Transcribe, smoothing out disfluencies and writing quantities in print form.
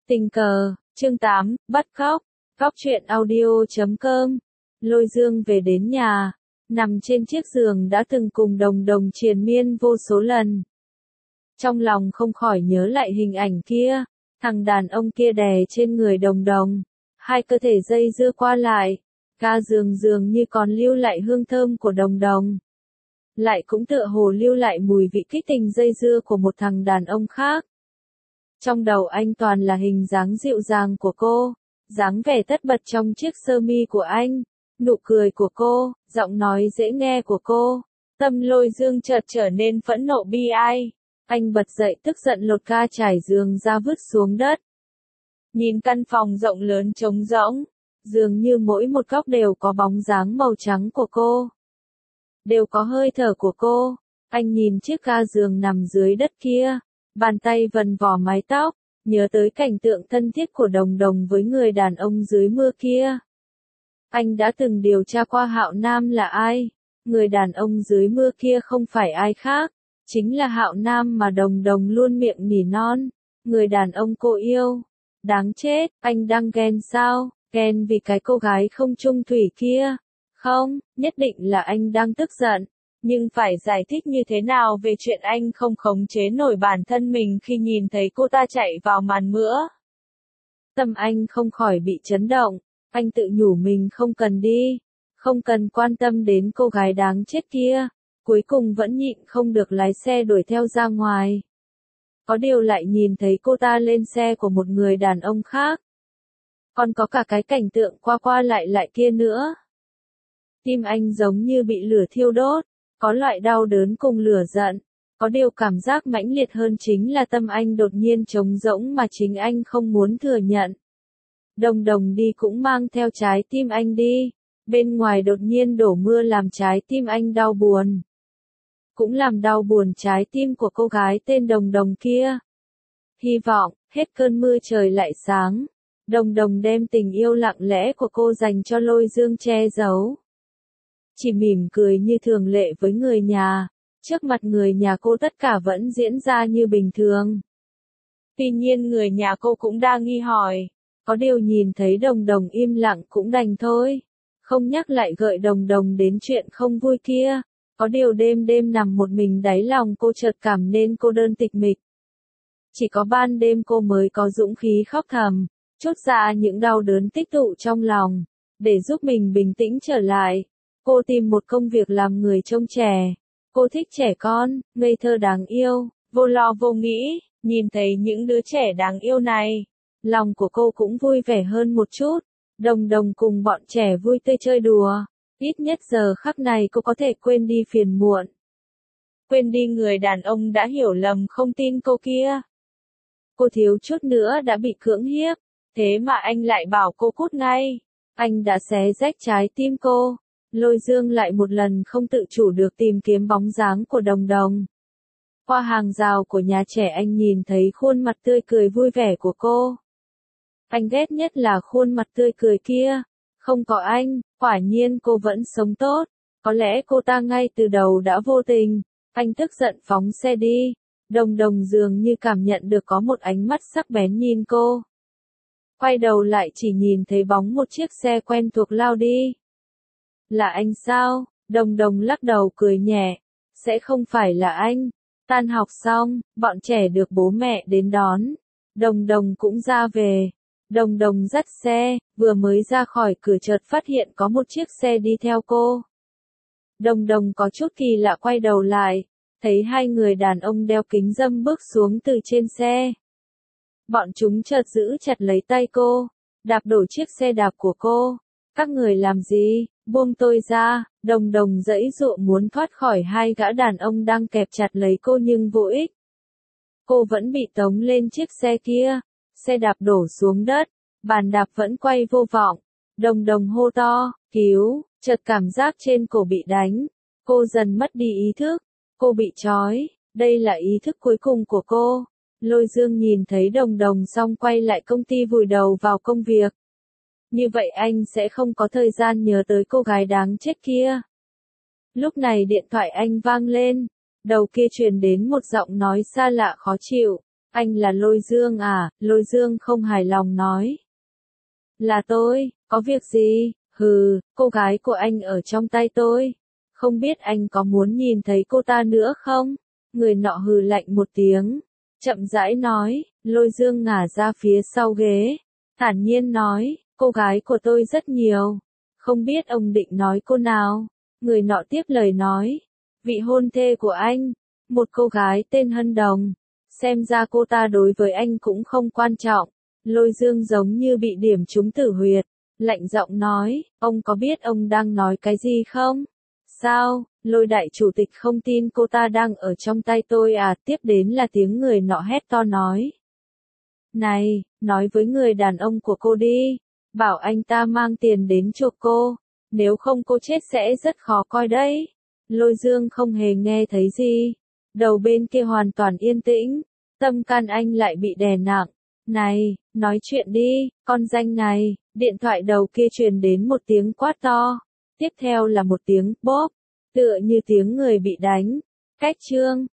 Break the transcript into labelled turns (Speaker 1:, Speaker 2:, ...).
Speaker 1: Tình cờ, chương 8, bắt cóc, cóc truyện audio.com. Lôi Dương về đến nhà, nằm trên chiếc giường đã từng cùng Đồng Đồng triền miên vô số lần. Trong lòng không khỏi nhớ lại hình ảnh kia, thằng đàn ông kia đè trên người Đồng Đồng, hai cơ thể dây dưa qua lại, ga giường dường như còn lưu lại hương thơm của Đồng Đồng. Lại cũng tựa hồ lưu lại mùi vị kích tình dây dưa của một thằng đàn ông khác. Trong đầu anh toàn là hình dáng dịu dàng của cô, dáng vẻ tất bật trong chiếc sơ mi của anh, nụ cười của cô, giọng nói dễ nghe của cô. Tâm Lôi Dương chợt trở nên phẫn nộ bi ai. Anh bật dậy tức giận lột ga trải giường ra vứt xuống đất. Nhìn căn phòng rộng lớn trống rỗng, dường như mỗi một góc đều có bóng dáng màu trắng của cô. Đều có hơi thở của cô. Anh nhìn chiếc ga giường nằm dưới đất kia, bàn tay vần vò mái tóc, nhớ tới cảnh tượng thân thiết của Đồng Đồng với người đàn ông dưới mưa kia. Anh đã từng điều tra qua Hạo Nam là ai, người đàn ông dưới mưa kia không phải ai khác, chính là Hạo Nam mà Đồng Đồng luôn miệng nỉ non, người đàn ông cô yêu. Đáng chết, anh đang ghen sao, ghen vì cái cô gái không chung thủy kia. Không, nhất định là anh đang tức giận. Nhưng phải giải thích như thế nào về chuyện anh không khống chế nổi bản thân mình khi nhìn thấy cô ta chạy vào màn mưa? Tâm anh không khỏi bị chấn động, anh tự nhủ mình không cần đi, không cần quan tâm đến cô gái đáng chết kia, cuối cùng vẫn nhịn không được lái xe đuổi theo ra ngoài. Có điều lại nhìn thấy cô ta lên xe của một người đàn ông khác. Còn có cả cái cảnh tượng qua qua lại kia nữa. Tim anh giống như bị lửa thiêu đốt. Có loại đau đớn cùng lửa giận, có điều cảm giác mãnh liệt hơn chính là tâm anh đột nhiên trống rỗng mà chính anh không muốn thừa nhận. Đồng Đồng đi cũng mang theo trái tim anh đi, bên ngoài đột nhiên đổ mưa làm trái tim anh đau buồn. Cũng làm đau buồn trái tim của cô gái tên Đồng Đồng kia. Hy vọng, hết cơn mưa trời lại sáng, Đồng Đồng đem tình yêu lặng lẽ của cô dành cho Lôi Dương che giấu. Chỉ mỉm cười như thường lệ với người nhà, trước mặt người nhà cô tất cả vẫn diễn ra như bình thường. Tuy nhiên người nhà cô cũng đang nghi hỏi, có điều nhìn thấy Đồng Đồng im lặng cũng đành thôi, không nhắc lại gợi Đồng Đồng đến chuyện không vui kia, có điều đêm đêm nằm một mình đáy lòng cô chợt cảm nên cô đơn tịch mịch. Chỉ có ban đêm cô mới có dũng khí khóc thầm, trút ra những đau đớn tích tụ trong lòng, để giúp mình bình tĩnh trở lại. Cô tìm một công việc làm người trông trẻ. Cô thích trẻ con, ngây thơ đáng yêu, vô lo vô nghĩ, nhìn thấy những đứa trẻ đáng yêu này. Lòng của cô cũng vui vẻ hơn một chút. Đồng Đồng cùng bọn trẻ vui tươi chơi đùa. Ít nhất giờ khắc này cô có thể quên đi phiền muộn. Quên đi người đàn ông đã hiểu lầm không tin cô kia. Cô thiếu chút nữa đã bị cưỡng hiếp. Thế mà anh lại bảo cô cút ngay. Anh đã xé rách trái tim cô. Lôi Dương lại một lần không tự chủ được tìm kiếm bóng dáng của Đồng Đồng. Qua hàng rào của nhà trẻ anh nhìn thấy khuôn mặt tươi cười vui vẻ của cô. Anh ghét nhất là khuôn mặt tươi cười kia. Không có anh, quả nhiên cô vẫn sống tốt. Có lẽ cô ta ngay từ đầu đã vô tình. Anh tức giận phóng xe đi. Đồng Đồng dường như cảm nhận được có một ánh mắt sắc bén nhìn cô. Quay đầu lại chỉ nhìn thấy bóng một chiếc xe quen thuộc lao đi. Là anh sao? Đồng Đồng lắc đầu cười nhẹ. Sẽ không phải là anh. Tan học xong, bọn trẻ được bố mẹ đến đón. Đồng Đồng cũng ra về. Đồng Đồng dắt xe, vừa mới ra khỏi cửa chợt phát hiện có một chiếc xe đi theo cô. Đồng Đồng có chút kỳ lạ quay đầu lại, thấy hai người đàn ông đeo kính râm bước xuống từ trên xe. Bọn chúng chợt giữ chặt lấy tay cô, đạp đổ chiếc xe đạp của cô. Các người làm gì? Buông tôi ra. Đồng Đồng giãy giụa muốn thoát khỏi hai gã đàn ông đang kẹp chặt lấy cô nhưng vô ích. Cô vẫn bị tống lên chiếc xe kia, xe đạp đổ xuống đất, bàn đạp vẫn quay vô vọng. Đồng Đồng hô to, cứu, chợt cảm giác trên cổ bị đánh. Cô dần mất đi ý thức, cô bị trói, đây là ý thức cuối cùng của cô. Lôi Dương nhìn thấy Đồng Đồng xong quay lại công ty vùi đầu vào công việc. Như vậy anh sẽ không có thời gian nhớ tới cô gái đáng chết kia. Lúc này điện thoại anh vang lên, đầu kia truyền đến một giọng nói xa lạ khó chịu. Anh là Lôi Dương à? Lôi Dương không hài lòng nói. Là tôi, có việc gì? Hừ, cô gái của anh ở trong tay tôi. Không biết anh có muốn nhìn thấy cô ta nữa không? Người nọ hừ lạnh một tiếng. Chậm rãi nói, Lôi Dương ngả ra phía sau ghế. Thản nhiên nói, cô gái của tôi rất nhiều. Không biết ông định nói cô nào? Người nọ tiếp lời nói. Vị hôn thê của anh. Một cô gái tên Hân Đồng. Xem ra cô ta đối với anh cũng không quan trọng. Lôi Dương giống như bị điểm trúng tử huyệt. Lạnh giọng nói, ông có biết ông đang nói cái gì không? Sao, Lôi đại chủ tịch không tin cô ta đang ở trong tay tôi à? Tiếp đến là tiếng người nọ hét to nói. Này, nói với người đàn ông của cô đi. Bảo anh ta mang tiền đến chuộc cô. Nếu không cô chết sẽ rất khó coi đấy. Lôi Dương không hề nghe thấy gì. Đầu bên kia hoàn toàn yên tĩnh. Tâm can anh lại bị đè nặng. Này, nói chuyện đi, con danh này. Điện thoại đầu kia truyền đến một tiếng quát to. Tiếp theo là một tiếng bóp. Tựa như tiếng người bị đánh. Cách chương.